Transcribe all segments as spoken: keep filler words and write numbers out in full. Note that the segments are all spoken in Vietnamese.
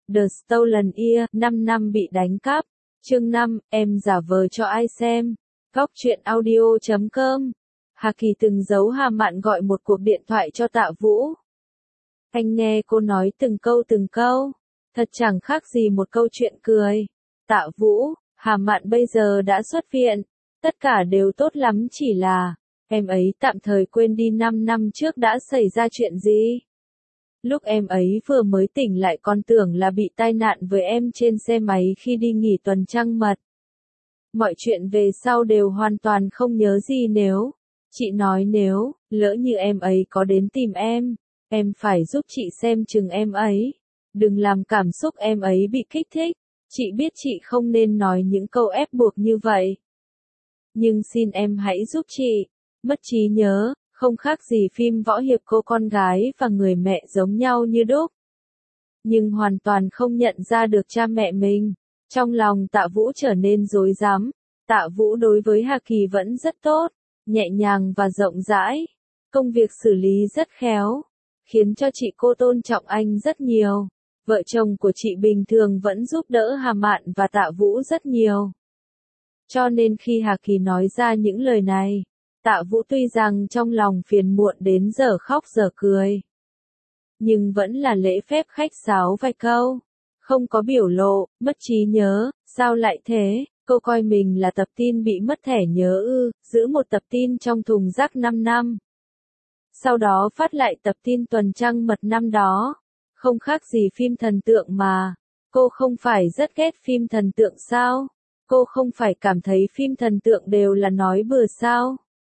The Stolen Ear, năm năm bị đánh cắp. Chương năm, em giả vờ cho ai xem. Góc truyện audio chấm com. Hà Kỳ từng giấu Hà Mạn gọi một cuộc điện thoại cho Tạ Vũ. Anh nghe cô nói từng câu từng câu, thật chẳng khác gì một câu chuyện cười. Tạ Vũ, Hà Mạn bây giờ đã xuất viện, tất cả đều tốt lắm, chỉ là em ấy tạm thời quên đi năm năm trước đã xảy ra chuyện gì. Lúc em ấy vừa mới tỉnh lại còn tưởng là bị tai nạn với em trên xe máy khi đi nghỉ tuần trăng mật. Mọi chuyện về sau đều hoàn toàn không nhớ gì. Nếu, chị nói nếu, lỡ như em ấy có đến tìm em, em phải giúp chị xem chừng em ấy. Đừng làm cảm xúc em ấy bị kích thích. Chị biết chị không nên nói những câu ép buộc như vậy. Nhưng xin em hãy giúp chị. Mất trí nhớ, không khác gì phim võ hiệp cô con gái và người mẹ giống nhau như đúc. Nhưng hoàn toàn không nhận ra được cha mẹ mình. Trong lòng Tạ Vũ trở nên rối rắm. Tạ Vũ đối với Hà Kỳ vẫn rất tốt, nhẹ nhàng và rộng rãi. Công việc xử lý rất khéo, khiến cho chị cô tôn trọng anh rất nhiều. Vợ chồng của chị bình thường vẫn giúp đỡ Hà Mạn và Tạ Vũ rất nhiều. Cho nên khi Hà Kỳ nói ra những lời này, Tạ Vũ tuy rằng trong lòng phiền muộn đến giờ khóc giờ cười, nhưng vẫn là lễ phép khách sáo vài câu, không có biểu lộ, mất trí nhớ, sao lại thế, cô coi mình là tập tin bị mất thẻ nhớ ư, giữ một tập tin trong thùng rác năm năm. Sau đó phát lại tập tin tuần trăng mật năm đó, không khác gì phim thần tượng mà, cô không phải rất ghét phim thần tượng sao, cô không phải cảm thấy phim thần tượng đều là nói bừa sao.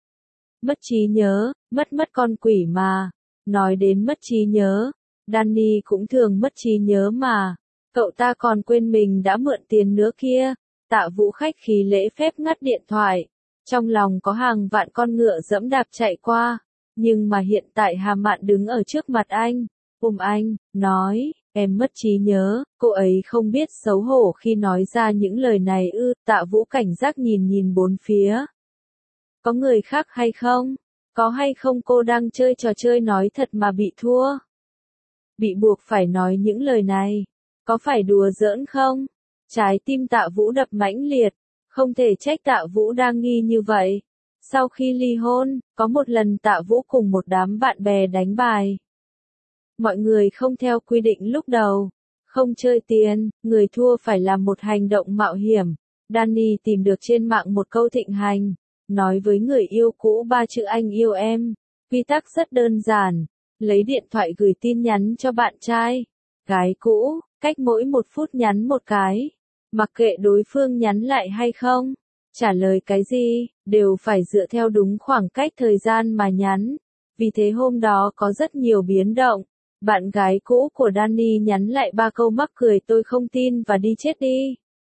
Mất trí nhớ, mất mất con quỷ mà. Nói đến mất trí nhớ, Danny cũng thường mất trí nhớ mà. Cậu ta còn quên mình đã mượn tiền nữa kia. Tạ Vũ khách khí lễ phép ngắt điện thoại. Trong lòng có hàng vạn con ngựa dẫm đạp chạy qua. Nhưng mà hiện tại Hà Mạn đứng ở trước mặt anh, ôm anh, nói, em mất trí nhớ. Cô ấy không biết xấu hổ khi nói ra những lời này ư. Tạ Vũ cảnh giác nhìn nhìn bốn phía. Có người khác hay không? Có hay không cô đang chơi trò chơi nói thật mà bị thua? Bị buộc phải nói những lời này. Có phải đùa giỡn không? Trái tim Tạ Vũ đập mãnh liệt. Không thể trách Tạ Vũ đang nghi như vậy. Sau khi ly hôn, có một lần Tạ Vũ cùng một đám bạn bè đánh bài. Mọi người không theo quy định lúc đầu. Không chơi tiền, người thua phải làm một hành động mạo hiểm. Danny tìm được trên mạng một câu thịnh hành. Nói với người yêu cũ ba chữ anh yêu em. Quy tắc rất đơn giản. Lấy điện thoại gửi tin nhắn cho bạn trai, gái cũ, cách mỗi một phút nhắn một cái. Mặc kệ đối phương nhắn lại hay không, trả lời cái gì, đều phải dựa theo đúng khoảng cách thời gian mà nhắn. Vì thế hôm đó có rất nhiều biến động. Bạn gái cũ của Danny nhắn lại ba câu mắc cười tôi không tin và đi chết đi.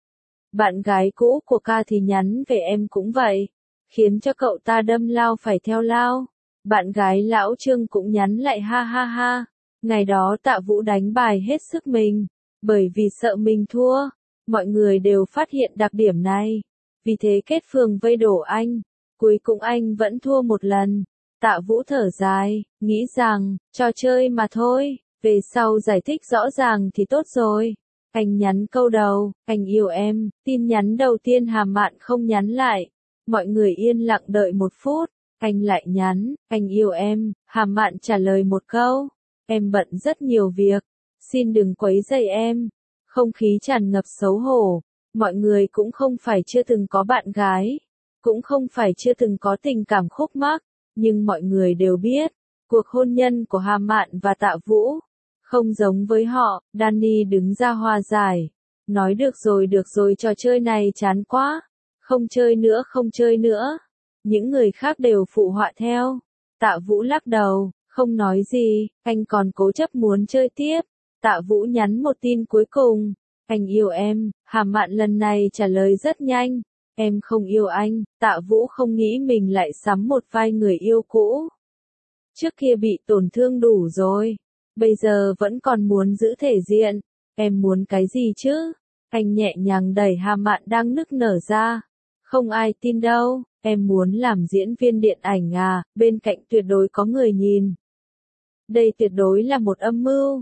Bạn gái cũ của Ca thì nhắn về em cũng vậy. Khiến cho cậu ta đâm lao phải theo lao. Bạn gái lão Trương cũng nhắn lại ha ha ha. Ngày đó Tạ Vũ đánh bài hết sức mình. Bởi vì sợ mình thua. Mọi người đều phát hiện đặc điểm này. Vì thế kết phường vây đổ anh. Cuối cùng anh vẫn thua một lần. Tạ Vũ thở dài, nghĩ rằng, trò chơi mà thôi. Về sau giải thích rõ ràng thì tốt rồi. Anh nhắn câu đầu, anh yêu em. Tin nhắn đầu tiên Hà Mạn không nhắn lại. Mọi người yên lặng đợi một phút, anh lại nhắn, anh yêu em. Hà Mạn trả lời một câu, em bận rất nhiều việc, xin đừng quấy rầy em. Không khí tràn ngập xấu hổ, mọi người cũng không phải chưa từng có bạn gái, cũng không phải chưa từng có tình cảm khúc mắc, nhưng mọi người đều biết, cuộc hôn nhân của Hà Mạn và Tạ Vũ không giống với họ. Danny đứng ra hòa giải, nói được rồi được rồi, trò chơi này chán quá. Không chơi nữa không chơi nữa. Những người khác đều phụ họa theo. Tạ Vũ lắc đầu, không nói gì, anh còn cố chấp muốn chơi tiếp. Tạ Vũ nhắn một tin cuối cùng. Anh yêu em. Hà Mạn lần này trả lời rất nhanh. Em không yêu anh. Tạ Vũ không nghĩ mình lại sắm một vai người yêu cũ. Trước kia bị tổn thương đủ rồi. Bây giờ vẫn còn muốn giữ thể diện. Em muốn cái gì chứ? Anh nhẹ nhàng đẩy Hà Mạn đang nức nở ra. Không ai tin đâu, em muốn làm diễn viên điện ảnh à, bên cạnh tuyệt đối có người nhìn. Đây tuyệt đối là một âm mưu.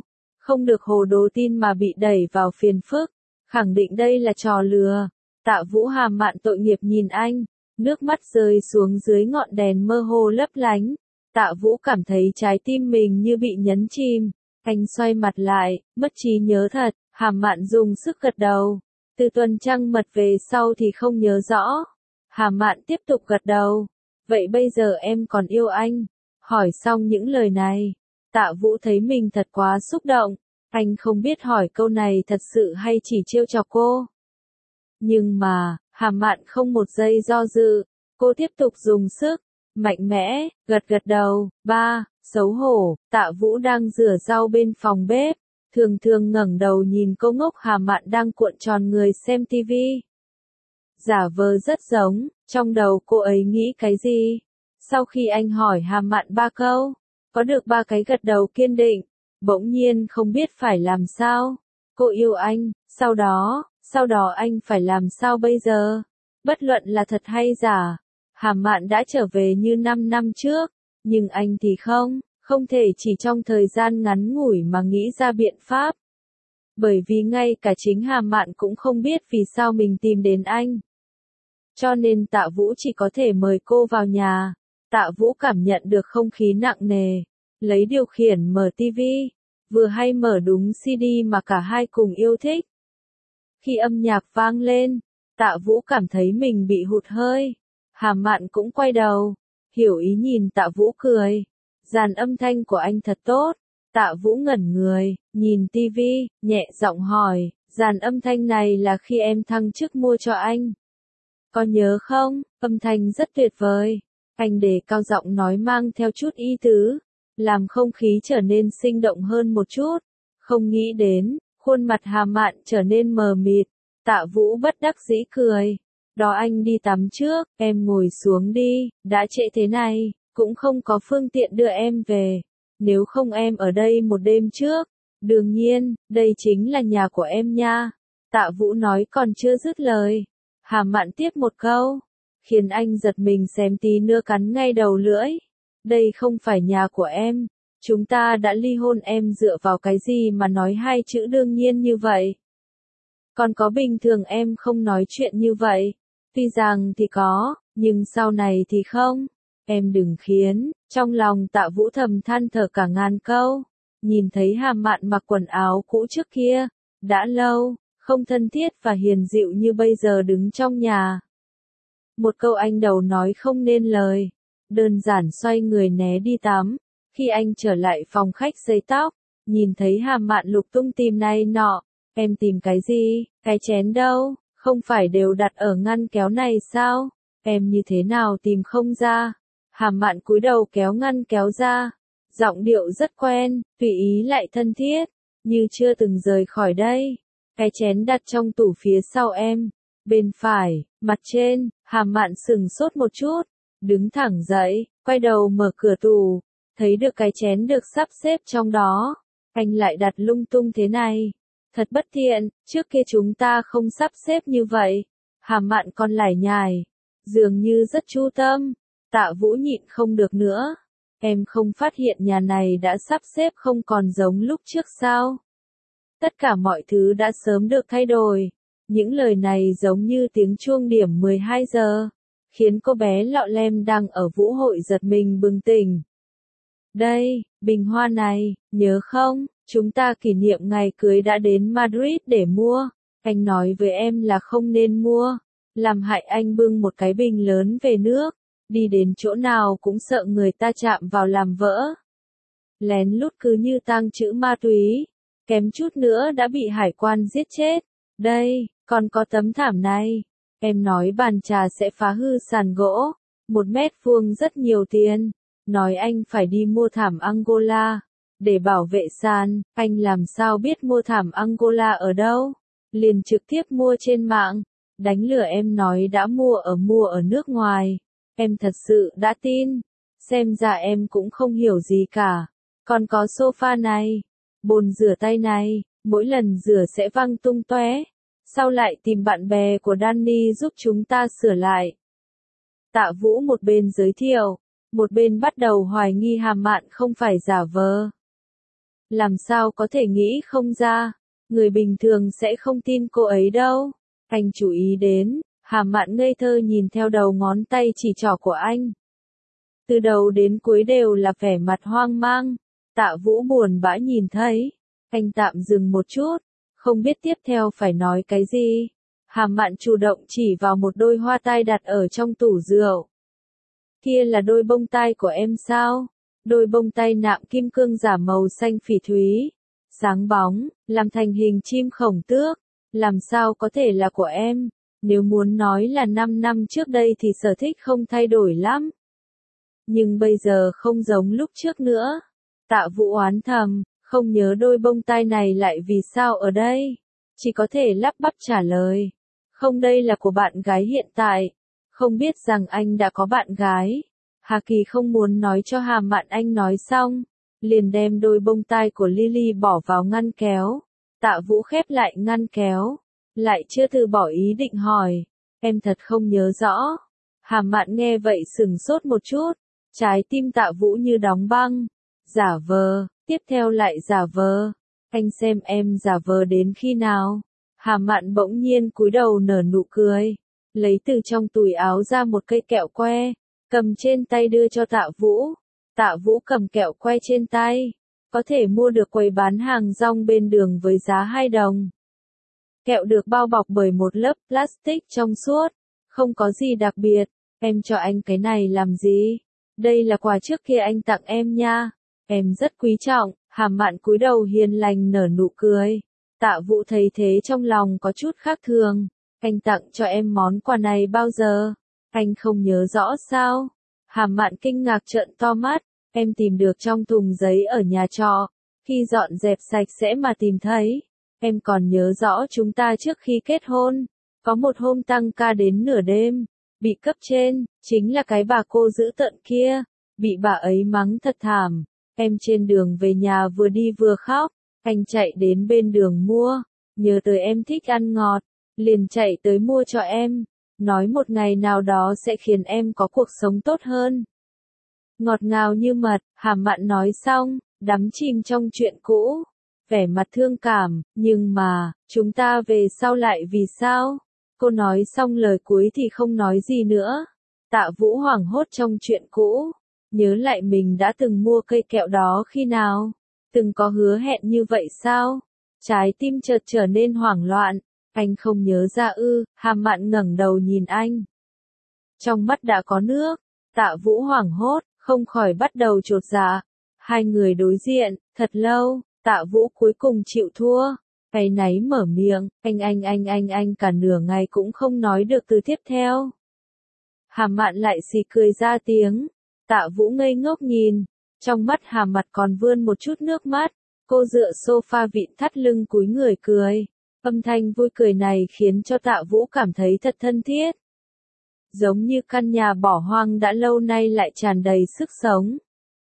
không được hồ đồ tin mà bị đẩy vào phiền phức, khẳng định đây là trò lừa. Tạ Vũ Hàm Mạn tội nghiệp nhìn anh, nước mắt rơi xuống dưới ngọn đèn mơ hồ lấp lánh. Tạ Vũ cảm thấy trái tim mình như bị nhấn chìm, anh xoay mặt lại, mất trí nhớ thật. Hàm Mạn dùng sức gật đầu. Từ tuần trăng mật về sau thì không nhớ rõ. Hàm Mạn tiếp tục gật đầu. Vậy bây giờ em còn yêu anh? Hỏi xong những lời này, Tạ Vũ thấy mình thật quá xúc động. Anh không biết hỏi câu này thật sự hay chỉ trêu chọc cô. Nhưng mà, Hàm Mạn không một giây do dự. Cô tiếp tục dùng sức, mạnh mẽ, gật gật đầu. Ba, xấu hổ. Tạ Vũ đang rửa rau bên phòng bếp. Thường thường ngẩng đầu nhìn cô ngốc Hàm Mạn đang cuộn tròn người xem tivi. Giả vờ rất giống, trong đầu cô ấy nghĩ cái gì? Sau khi anh hỏi Hàm Mạn ba câu, có được ba cái gật đầu kiên định, bỗng nhiên không biết phải làm sao. Cô yêu anh, sau đó, sau đó anh phải làm sao bây giờ? Bất luận là thật hay giả, Hàm Mạn đã trở về như năm năm trước, nhưng anh thì không. Không thể chỉ trong thời gian ngắn ngủi mà nghĩ ra biện pháp. Bởi vì ngay cả chính Hàm Mạn cũng không biết vì sao mình tìm đến anh. Cho nên Tạ Vũ chỉ có thể mời cô vào nhà. Tạ Vũ cảm nhận được không khí nặng nề. Lấy điều khiển mở tivi. Vừa hay mở đúng xê đê mà cả hai cùng yêu thích. Khi âm nhạc vang lên, Tạ Vũ cảm thấy mình bị hụt hơi. Hàm Mạn cũng quay đầu. Hiểu ý nhìn Tạ Vũ cười. Dàn âm thanh của anh thật tốt. Tạ Vũ ngẩn người, nhìn tivi, nhẹ giọng hỏi, dàn âm thanh này là khi em thăng chức mua cho anh. Có nhớ không? Âm thanh rất tuyệt vời. Anh đề cao giọng nói mang theo chút ý tứ, làm không khí trở nên sinh động hơn một chút. Không nghĩ đến, khuôn mặt Hàm Mạn trở nên mờ mịt. Tạ Vũ bất đắc dĩ cười. Đó anh đi tắm trước, em ngồi xuống đi, đã trễ thế này. Cũng không có phương tiện đưa em về. Nếu không em ở đây một đêm trước. Đương nhiên, đây chính là nhà của em nha. Tạ Vũ nói còn chưa dứt lời. Hàm Mạn tiếp một câu. Khiến anh giật mình xém tí nữa cắn ngay đầu lưỡi. Đây không phải nhà của em. Chúng ta đã ly hôn, em dựa vào cái gì mà nói hai chữ đương nhiên như vậy. Còn có bình thường em không nói chuyện như vậy. Tuy rằng thì có, nhưng sau này thì không. Em đừng khiến, trong lòng Tạ Vũ thầm than thở cả ngàn câu. Nhìn thấy Hàm Mạn mặc quần áo cũ trước kia, đã lâu, không thân thiết và hiền dịu như bây giờ đứng trong nhà. Một câu anh đầu nói không nên lời, đơn giản xoay người né đi tắm. Khi anh trở lại phòng khách sấy tóc, nhìn thấy Hàm Mạn lục tung tìm này nọ. Em tìm cái gì? Cái chén đâu? Không phải đều đặt ở ngăn kéo này sao? Em như thế nào tìm không ra? Hàm Mạn cúi đầu kéo ngăn kéo ra, giọng điệu rất quen, tùy ý lại thân thiết, như chưa từng rời khỏi đây. Cái chén đặt trong tủ phía sau em, bên phải, mặt trên. Hàm Mạn sừng sốt một chút, đứng thẳng dậy, quay đầu mở cửa tủ, thấy được cái chén được sắp xếp trong đó. Anh lại đặt lung tung thế này, thật bất thiện, trước kia chúng ta không sắp xếp như vậy. Hàm Mạn còn lải nhải, dường như rất chu tâm. Tạ Vũ nhịn không được nữa. Em không phát hiện nhà này đã sắp xếp không còn giống lúc trước sao? Tất cả mọi thứ đã sớm được thay đổi. Những lời này giống như tiếng chuông điểm mười hai giờ, khiến cô bé lọ lem đang ở vũ hội giật mình bừng tỉnh. Đây, bình hoa này, nhớ không? Chúng ta kỷ niệm ngày cưới đã đến Madrid để mua. Anh nói với em là không nên mua. Làm hại anh bưng một cái bình lớn về nước. Đi đến chỗ nào cũng sợ người ta chạm vào làm vỡ. Lén lút cứ như tang chữ ma túy. Kém chút nữa đã bị hải quan giết chết. Đây, còn có tấm thảm này. Em nói bàn trà sẽ phá hư sàn gỗ. Một mét vuông rất nhiều tiền. Nói anh phải đi mua thảm Angola. Để bảo vệ sàn, anh làm sao biết mua thảm Angola ở đâu? Liền trực tiếp mua trên mạng. Đánh lừa em nói đã mua ở mua ở nước ngoài. Em thật sự đã tin. Xem ra em cũng không hiểu gì cả. Còn có sofa này, bồn rửa tay này, mỗi lần rửa sẽ văng tung tóe. Sau lại tìm bạn bè của Danny giúp chúng ta sửa lại. Tạ Vũ một bên giới thiệu, một bên bắt đầu hoài nghi Hàm Mạn không phải giả vờ. Làm sao có thể nghĩ không ra, người bình thường sẽ không tin cô ấy đâu. Anh chú ý đến, Hà Mạn ngây thơ nhìn theo đầu ngón tay chỉ trỏ của anh. Từ đầu đến cuối đều là vẻ mặt hoang mang. Tạ Vũ buồn bã nhìn thấy. Anh tạm dừng một chút, không biết tiếp theo phải nói cái gì. Hà Mạn chủ động chỉ vào một đôi hoa tai đặt ở trong tủ rượu. Kia là đôi bông tai của em sao? Đôi bông tai nạm kim cương giả màu xanh phỉ thúy, sáng bóng, làm thành hình chim khổng tước. Làm sao có thể là của em? Nếu muốn nói là năm năm trước đây thì sở thích không thay đổi lắm. Nhưng bây giờ không giống lúc trước nữa. Tạ Vũ oán thầm, không nhớ đôi bông tai này lại vì sao ở đây. Chỉ có thể lắp bắp trả lời. Không, đây là của bạn gái hiện tại. Không biết rằng anh đã có bạn gái. Hà Kỳ không muốn nói cho Hà Mạn anh nói xong. Liền đem đôi bông tai của Lily bỏ vào ngăn kéo. Tạ Vũ khép lại ngăn kéo. Lại chưa từ bỏ ý định hỏi. Em thật không nhớ rõ. Hà Mạn nghe vậy sửng sốt một chút. Trái tim Tạ Vũ như đóng băng. Giả vờ, tiếp theo lại giả vờ. Anh xem em giả vờ đến khi nào? Hà Mạn bỗng nhiên cúi đầu nở nụ cười. Lấy từ trong túi áo ra một cây kẹo que. Cầm trên tay đưa cho Tạ Vũ. Tạ Vũ cầm kẹo que trên tay. Có thể mua được quầy bán hàng rong bên đường với giá hai đồng. Kẹo được bao bọc bởi một lớp plastic trong suốt. Không có gì đặc biệt. Em cho anh cái này làm gì? Đây là quà trước kia anh tặng em nha. Em rất quý trọng. Hà Mạn cúi đầu hiền lành nở nụ cười. Tạ Vũ thấy thế trong lòng có chút khác thường. Anh tặng cho em món quà này bao giờ? Anh không nhớ rõ sao? Hà Mạn kinh ngạc trợn to mắt. Em tìm được trong thùng giấy ở nhà trọ. Khi dọn dẹp sạch sẽ mà tìm thấy. Em còn nhớ rõ chúng ta trước khi kết hôn. Có một hôm tăng ca đến nửa đêm. Bị cấp trên, chính là cái bà cô dữ tợn kia. Bị bà ấy mắng thật thảm. Em trên đường về nhà vừa đi vừa khóc. Anh chạy đến bên đường mua. Nhớ tới em thích ăn ngọt. Liền chạy tới mua cho em. Nói một ngày nào đó sẽ khiến em có cuộc sống tốt hơn. Ngọt ngào như mật, Hà Mạn nói xong, đắm chìm trong chuyện cũ. Vẻ mặt thương cảm, nhưng mà, chúng ta về sau lại vì sao? Cô nói xong lời cuối thì không nói gì nữa. Tạ Vũ hoảng hốt trong chuyện cũ. Nhớ lại mình đã từng mua cây kẹo đó khi nào? Từng có hứa hẹn như vậy sao? Trái tim chợt trở nên hoảng loạn. Anh không nhớ ra ư? Hà Mạn ngẩng đầu nhìn anh. Trong mắt đã có nước. Tạ Vũ hoảng hốt, không khỏi bắt đầu chột dạ. Hai người đối diện, thật lâu, Tạ Vũ cuối cùng chịu thua. Áy náy mở miệng, anh anh anh anh anh cả nửa ngày cũng không nói được từ tiếp theo. Hà Mạn lại xì cười ra tiếng. Tạ Vũ ngây ngốc nhìn. Trong mắt Hà Mạn còn vươn một chút nước mắt. Cô dựa sofa vịn thắt lưng cúi người cười. Âm thanh vui cười này khiến cho Tạ Vũ cảm thấy thật thân thiết. Giống như căn nhà bỏ hoang đã lâu nay lại tràn đầy sức sống.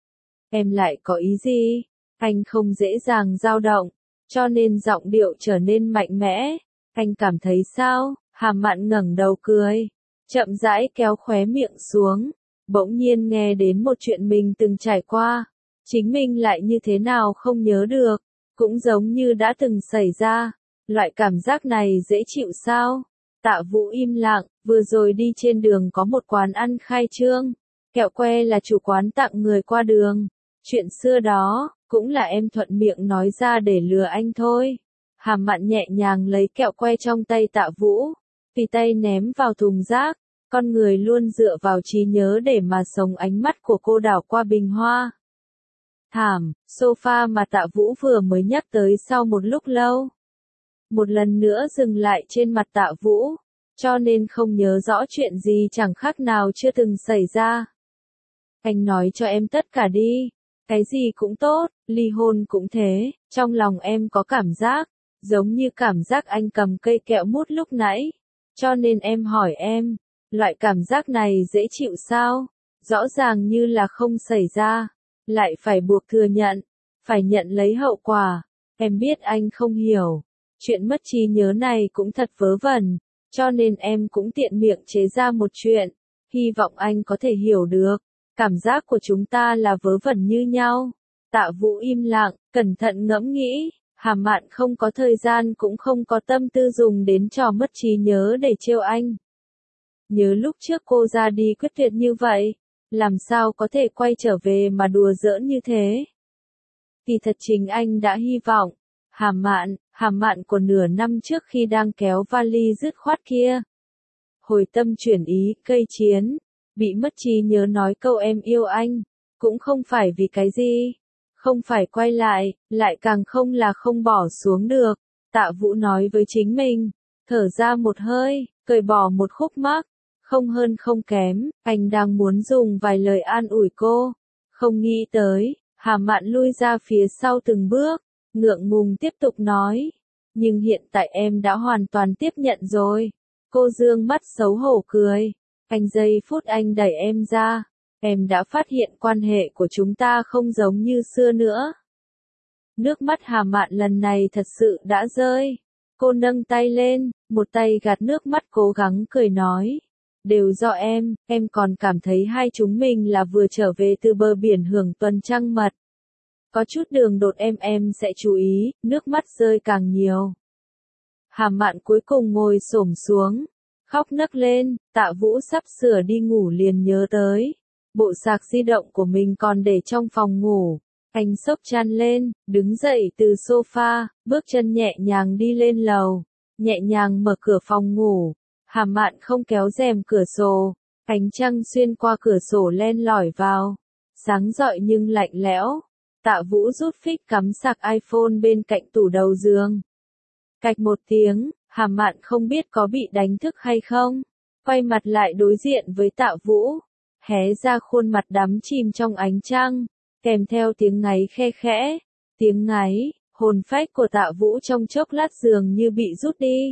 Em lại có ý gì? Anh không dễ dàng dao động, cho nên giọng điệu trở nên mạnh mẽ. Anh cảm thấy sao? Hà Mạn ngẩng đầu cười, chậm rãi kéo khóe miệng xuống. Bỗng nhiên nghe đến một chuyện mình từng trải qua. Chính mình lại như thế nào không nhớ được. Cũng giống như đã từng xảy ra. Loại cảm giác này dễ chịu sao? Tạ Vũ im lặng, vừa rồi đi trên đường có một quán ăn khai trương. Kẹo que là chủ quán tặng người qua đường. Chuyện xưa đó, cũng là em thuận miệng nói ra để lừa anh thôi. Hà Mạn nhẹ nhàng lấy kẹo que trong tay Tạ Vũ. Tùy tay ném vào thùng rác. Con người luôn dựa vào trí nhớ để mà sống. Ánh mắt của cô đảo qua bình hoa. Thảm, sofa mà Tạ Vũ vừa mới nhắc tới sau một lúc lâu. Một lần nữa dừng lại trên mặt Tạ Vũ, cho nên không nhớ rõ chuyện gì chẳng khác nào chưa từng xảy ra. Anh nói cho em tất cả đi, cái gì cũng tốt, ly hôn cũng thế, trong lòng em có cảm giác, giống như cảm giác anh cầm cây kẹo mút lúc nãy, cho nên em hỏi em, loại cảm giác này dễ chịu sao? Rõ ràng như là không xảy ra, lại phải buộc thừa nhận, phải nhận lấy hậu quả, em biết anh không hiểu. Chuyện mất trí nhớ này cũng thật vớ vẩn, cho nên em cũng tiện miệng chế ra một chuyện, hy vọng anh có thể hiểu được, cảm giác của chúng ta là vớ vẩn như nhau, Tạ Vũ im lặng, cẩn thận ngẫm nghĩ, Hà Mạn không có thời gian cũng không có tâm tư dùng đến trò mất trí nhớ để trêu anh. Nhớ lúc trước cô ra đi quyết tuyệt như vậy, làm sao có thể quay trở về mà đùa giỡn như thế. Kỳ thật chính anh đã hy vọng, Hà Mạn, Hà Mạn của nửa năm trước khi đang kéo vali dứt khoát kia. Hồi tâm chuyển ý, cây chiến, bị mất trí nhớ nói câu em yêu anh, cũng không phải vì cái gì, không phải quay lại, lại càng không là không bỏ xuống được. Tạ Vũ nói với chính mình, thở ra một hơi, cởi bỏ một khúc mắc, không hơn không kém, anh đang muốn dùng vài lời an ủi cô, không nghĩ tới, Hà Mạn lui ra phía sau từng bước, ngượng ngùng tiếp tục nói, nhưng hiện tại em đã hoàn toàn tiếp nhận rồi. Cô dương mắt xấu hổ cười, anh giây phút anh đẩy em ra, em đã phát hiện quan hệ của chúng ta không giống như xưa nữa. Nước mắt Hà Mạn lần này thật sự đã rơi, cô nâng tay lên, một tay gạt nước mắt cố gắng cười nói, đều do em, em còn cảm thấy hai chúng mình là vừa trở về từ bờ biển hưởng tuần trăng mật. Có chút đường đột em em sẽ chú ý, nước mắt rơi càng nhiều. Hà Mạn cuối cùng ngồi xổm xuống, khóc nấc lên, Tạ Vũ sắp sửa đi ngủ liền nhớ tới. Bộ sạc di động của mình còn để trong phòng ngủ. Anh xốc chăn lên, đứng dậy từ sofa, bước chân nhẹ nhàng đi lên lầu, nhẹ nhàng mở cửa phòng ngủ. Hà Mạn không kéo rèm cửa sổ, ánh trăng xuyên qua cửa sổ len lỏi vào, sáng rọi nhưng lạnh lẽo. Tạ Vũ rút phích cắm sạc iPhone bên cạnh tủ đầu giường. Cạch một tiếng, Hà Mạn không biết có bị đánh thức hay không, quay mặt lại đối diện với Tạ Vũ, hé ra khuôn mặt đắm chìm trong ánh trăng, kèm theo tiếng ngáy khe khẽ, tiếng ngáy, hồn phách của Tạ Vũ trong chốc lát dường như bị rút đi.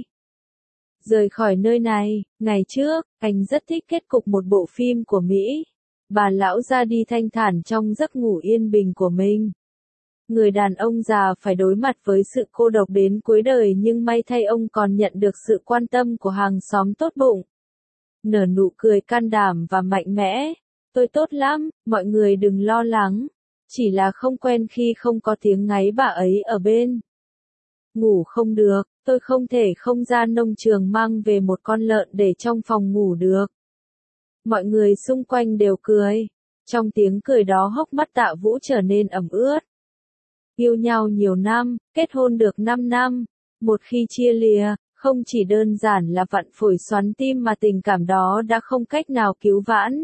Rời khỏi nơi này, ngày trước, anh rất thích kết cục một bộ phim của Mỹ. Bà lão ra đi thanh thản trong giấc ngủ yên bình của mình. Người đàn ông già phải đối mặt với sự cô độc đến cuối đời nhưng may thay ông còn nhận được sự quan tâm của hàng xóm tốt bụng. Nở nụ cười can đảm và mạnh mẽ. Tôi tốt lắm, mọi người đừng lo lắng. Chỉ là không quen khi không có tiếng ngáy bà ấy ở bên. Ngủ không được, tôi không thể không ra nông trường mang về một con lợn để trong phòng ngủ được. Mọi người xung quanh đều cười. Trong tiếng cười đó hốc mắt Tạ Vũ trở nên ẩm ướt. Yêu nhau nhiều năm, kết hôn được năm năm. Một khi chia lìa, không chỉ đơn giản là vặn phổi xoắn tim mà tình cảm đó đã không cách nào cứu vãn.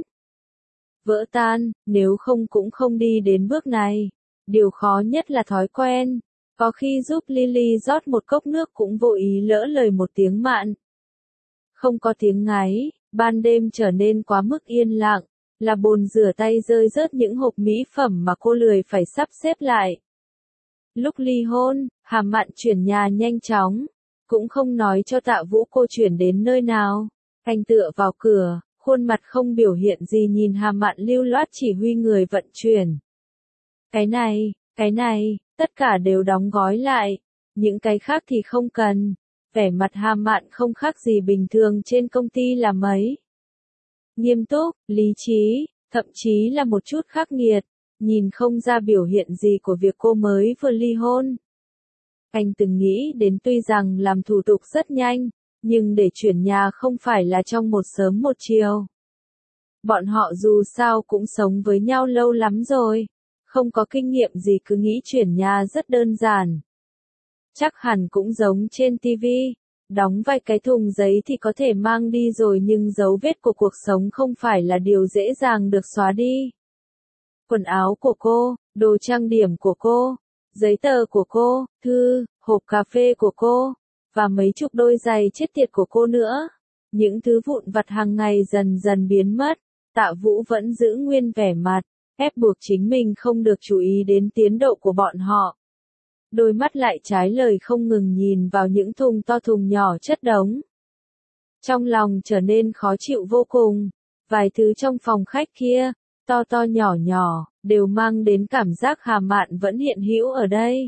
Vỡ tan, nếu không cũng không đi đến bước này. Điều khó nhất là thói quen. Có khi giúp Lily rót một cốc nước cũng vô ý lỡ lời một tiếng Mạn. Không có tiếng ngáy, ban đêm trở nên quá mức yên lặng, là bồn rửa tay rơi rớt những hộp mỹ phẩm mà cô lười phải sắp xếp lại. Lúc ly hôn, Hà Mạn chuyển nhà nhanh chóng, cũng không nói cho Tạ Vũ cô chuyển đến nơi nào. Anh tựa vào cửa, khuôn mặt không biểu hiện gì nhìn Hà Mạn lưu loát chỉ huy người vận chuyển. Cái này, cái này, tất cả đều đóng gói lại, những cái khác thì không cần. Vẻ mặt Hà Mạn không khác gì bình thường trên công ty là mấy. Nghiêm túc, lý trí, thậm chí là một chút khắc nghiệt, nhìn không ra biểu hiện gì của việc cô mới vừa ly hôn. Anh từng nghĩ đến tuy rằng làm thủ tục rất nhanh, nhưng để chuyển nhà không phải là trong một sớm một chiều. Bọn họ dù sao cũng sống với nhau lâu lắm rồi, không có kinh nghiệm gì cứ nghĩ chuyển nhà rất đơn giản. Chắc hẳn cũng giống trên ti vi, đóng vài cái thùng giấy thì có thể mang đi rồi nhưng dấu vết của cuộc sống không phải là điều dễ dàng được xóa đi. Quần áo của cô, đồ trang điểm của cô, giấy tờ của cô, thư, hộp cà phê của cô, và mấy chục đôi giày chết tiệt của cô nữa. Những thứ vụn vặt hàng ngày dần dần biến mất, Tạ Vũ vẫn giữ nguyên vẻ mặt, ép buộc chính mình không được chú ý đến tiến độ của bọn họ. Đôi mắt lại trái lời không ngừng nhìn vào những thùng to thùng nhỏ chất đống. Trong lòng trở nên khó chịu vô cùng, vài thứ trong phòng khách kia, to to nhỏ nhỏ, đều mang đến cảm giác Hà Mạn vẫn hiện hữu ở đây.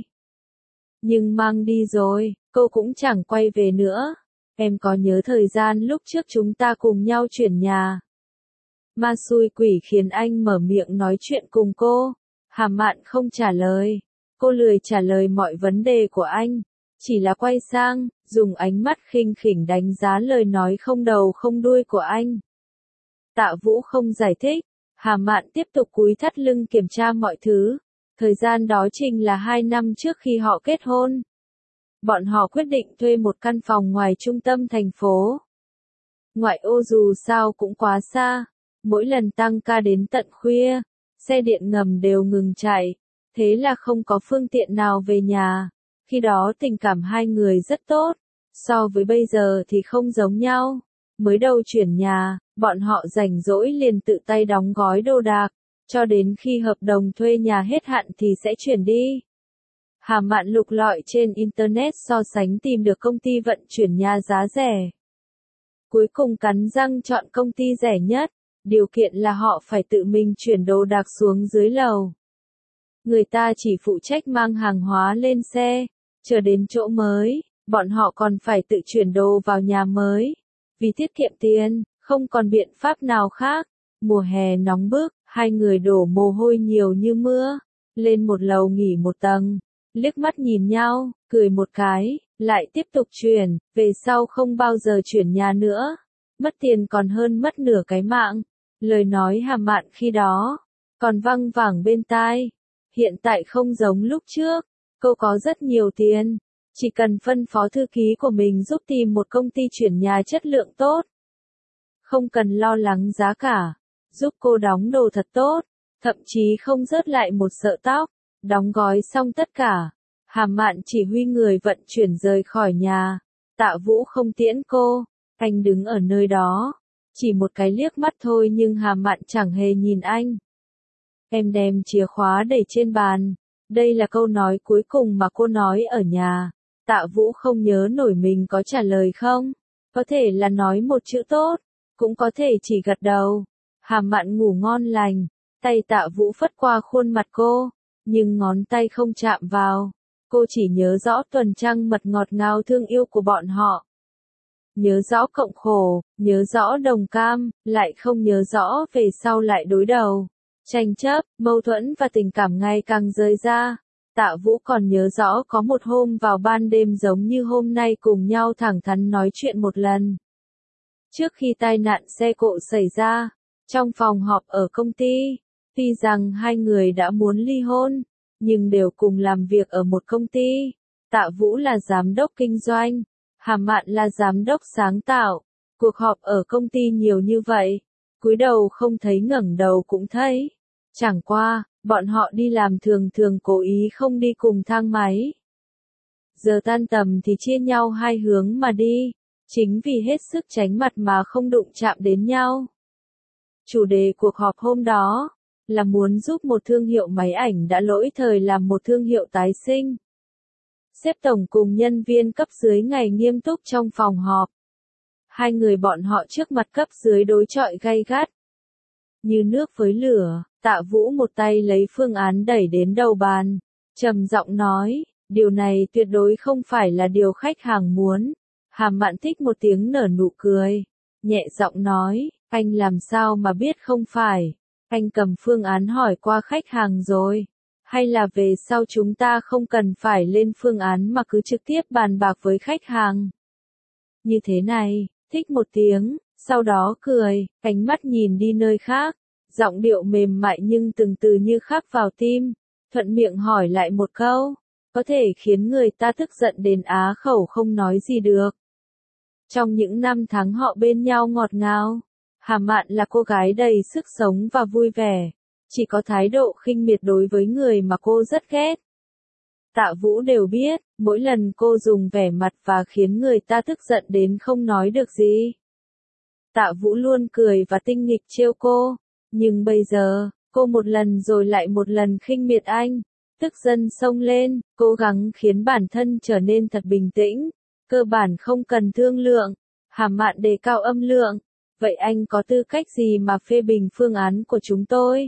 Nhưng mang đi rồi, cô cũng chẳng quay về nữa. Em có nhớ thời gian lúc trước chúng ta cùng nhau chuyển nhà? Ma xui quỷ khiến anh mở miệng nói chuyện cùng cô. Hà Mạn không trả lời. Cô lười trả lời mọi vấn đề của anh. Chỉ là quay sang, dùng ánh mắt khinh khỉnh đánh giá lời nói không đầu không đuôi của anh. Tạ Vũ không giải thích. Hà Mạn tiếp tục cúi thắt lưng kiểm tra mọi thứ. Thời gian đó chính là hai năm trước khi họ kết hôn. Bọn họ quyết định thuê một căn phòng ngoài trung tâm thành phố. Ngoại ô dù sao cũng quá xa. Mỗi lần tăng ca đến tận khuya, xe điện ngầm đều ngừng chạy. Thế là không có phương tiện nào về nhà. Khi đó tình cảm hai người rất tốt. So với bây giờ thì không giống nhau. Mới đầu chuyển nhà, bọn họ rảnh rỗi liền tự tay đóng gói đồ đạc. Cho đến khi hợp đồng thuê nhà hết hạn thì sẽ chuyển đi. Hà Mạn lục lọi trên Internet so sánh tìm được công ty vận chuyển nhà giá rẻ. Cuối cùng cắn răng chọn công ty rẻ nhất. Điều kiện là họ phải tự mình chuyển đồ đạc xuống dưới lầu. Người ta chỉ phụ trách mang hàng hóa lên xe. Chờ đến chỗ mới, bọn họ còn phải tự chuyển đồ vào nhà mới. Vì tiết kiệm tiền, không còn biện pháp nào khác. Mùa hè nóng bức, hai người đổ mồ hôi nhiều như mưa. Lên một lầu nghỉ một tầng. Liếc mắt nhìn nhau, cười một cái, lại tiếp tục chuyển. Về sau không bao giờ chuyển nhà nữa. Mất tiền còn hơn mất nửa cái mạng. Lời nói Hà Mạn khi đó, còn văng vẳng bên tai. Hiện tại không giống lúc trước. Cô có rất nhiều tiền. Chỉ cần phân phó thư ký của mình giúp tìm một công ty chuyển nhà chất lượng tốt. Không cần lo lắng giá cả. Giúp cô đóng đồ thật tốt. Thậm chí không rớt lại một sợi tóc. Đóng gói xong tất cả. Hà Mạn chỉ huy người vận chuyển rời khỏi nhà. Tạ Vũ không tiễn cô. Anh đứng ở nơi đó. Chỉ một cái liếc mắt thôi nhưng Hà Mạn chẳng hề nhìn anh. Em đem chìa khóa để trên bàn. Đây là câu nói cuối cùng mà cô nói ở nhà. Tạ Vũ không nhớ nổi mình có trả lời không. Có thể là nói một chữ tốt. Cũng có thể chỉ gật đầu. Hà Mạn ngủ ngon lành. Tay Tạ Vũ phất qua khuôn mặt cô. Nhưng ngón tay không chạm vào. Cô chỉ nhớ rõ tuần trăng mật ngọt ngào thương yêu của bọn họ. Nhớ rõ cộng khổ, nhớ rõ đồng cam, lại không nhớ rõ về sau lại đối đầu. Tranh chấp, mâu thuẫn và tình cảm ngày càng rời ra. Tạ Vũ còn nhớ rõ có một hôm vào ban đêm giống như hôm nay cùng nhau thẳng thắn nói chuyện một lần. Trước khi tai nạn xe cộ xảy ra, trong phòng họp ở công ty, tuy rằng hai người đã muốn ly hôn, nhưng đều cùng làm việc ở một công ty. Tạ Vũ là giám đốc kinh doanh, Hà Mạn là giám đốc sáng tạo. Cuộc họp ở công ty nhiều như vậy, cúi đầu không thấy ngẩng đầu cũng thấy. Chẳng qua, bọn họ đi làm thường thường cố ý không đi cùng thang máy. Giờ tan tầm thì chia nhau hai hướng mà đi, chính vì hết sức tránh mặt mà không đụng chạm đến nhau. Chủ đề cuộc họp hôm đó là muốn giúp một thương hiệu máy ảnh đã lỗi thời làm một thương hiệu tái sinh. Sếp tổng cùng nhân viên cấp dưới ngày nghiêm túc trong phòng họp. Hai người bọn họ trước mặt cấp dưới đối chọi gay gắt. Như nước với lửa, Tạ Vũ một tay lấy phương án đẩy đến đầu bàn. Trầm giọng nói, điều này tuyệt đối không phải là điều khách hàng muốn. Hà Mạn thích một tiếng nở nụ cười. Nhẹ giọng nói, anh làm sao mà biết không phải. Anh cầm phương án hỏi qua khách hàng rồi. Hay là về sau chúng ta không cần phải lên phương án mà cứ trực tiếp bàn bạc với khách hàng. Như thế này, thích một tiếng, sau đó cười, ánh mắt nhìn đi nơi khác. Giọng điệu mềm mại nhưng từng từ như khắc vào tim. Thuận miệng hỏi lại một câu. Có thể khiến người ta tức giận đến á khẩu không nói gì được. Trong những năm tháng họ bên nhau ngọt ngào, Hà Mạn là cô gái đầy sức sống và vui vẻ. Chỉ có thái độ khinh miệt đối với người mà cô rất ghét. Tạ Vũ đều biết, mỗi lần cô dùng vẻ mặt và khiến người ta tức giận đến không nói được gì. Tạ Vũ luôn cười và tinh nghịch trêu cô. Nhưng bây giờ, cô một lần rồi lại một lần khinh miệt anh. Tức giận xông lên, cố gắng khiến bản thân trở nên thật bình tĩnh. Cơ bản không cần thương lượng. Hà Mạn đề cao âm lượng. Vậy anh có tư cách gì mà phê bình phương án của chúng tôi?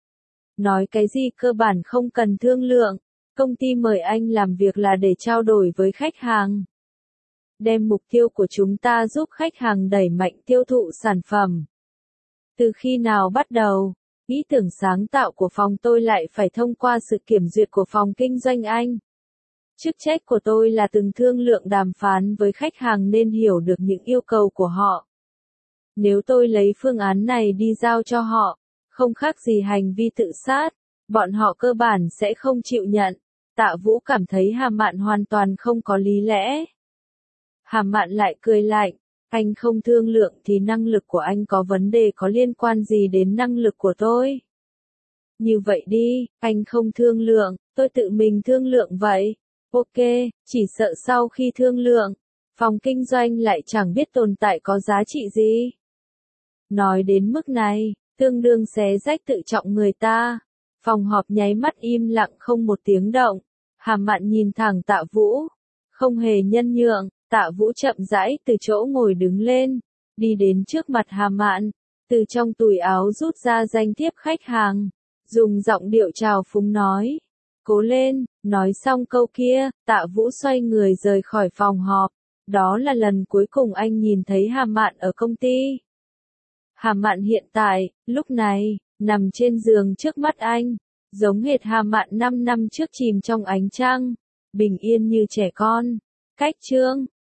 Nói cái gì cơ bản không cần thương lượng. Công ty mời anh làm việc là để trao đổi với khách hàng. Đem mục tiêu của chúng ta giúp khách hàng đẩy mạnh tiêu thụ sản phẩm. Từ khi nào bắt đầu? Ý tưởng sáng tạo của phòng tôi lại phải thông qua sự kiểm duyệt của phòng kinh doanh anh. Chức trách của tôi là từng thương lượng đàm phán với khách hàng nên hiểu được những yêu cầu của họ. Nếu tôi lấy phương án này đi giao cho họ, không khác gì hành vi tự sát, bọn họ cơ bản sẽ không chịu nhận. Tạ Vũ cảm thấy Hà Mạn hoàn toàn không có lý lẽ. Hà Mạn lại cười lạnh, anh không thương lượng thì năng lực của anh có vấn đề có liên quan gì đến năng lực của tôi? Như vậy đi, anh không thương lượng, tôi tự mình thương lượng vậy. Ok, chỉ sợ sau khi thương lượng, phòng kinh doanh lại chẳng biết tồn tại có giá trị gì. Nói đến mức này, tương đương xé rách tự trọng người ta. Phòng họp nháy mắt im lặng không một tiếng động. Hà Mạn nhìn thẳng Tạ Vũ, không hề nhân nhượng. Tạ Vũ chậm rãi từ chỗ ngồi đứng lên, đi đến trước mặt Hà Mạn, từ trong túi áo rút ra danh thiếp khách hàng, dùng giọng điệu trào phúng nói, cố lên. Nói xong câu kia, Tạ Vũ xoay người rời khỏi phòng họp. Đó là lần cuối cùng anh nhìn thấy Hà Mạn ở công ty. Hà Mạn hiện tại, lúc này, nằm trên giường trước mắt anh, giống hệt Hà Mạn năm năm trước chìm trong ánh trăng, bình yên như trẻ con. Cách chương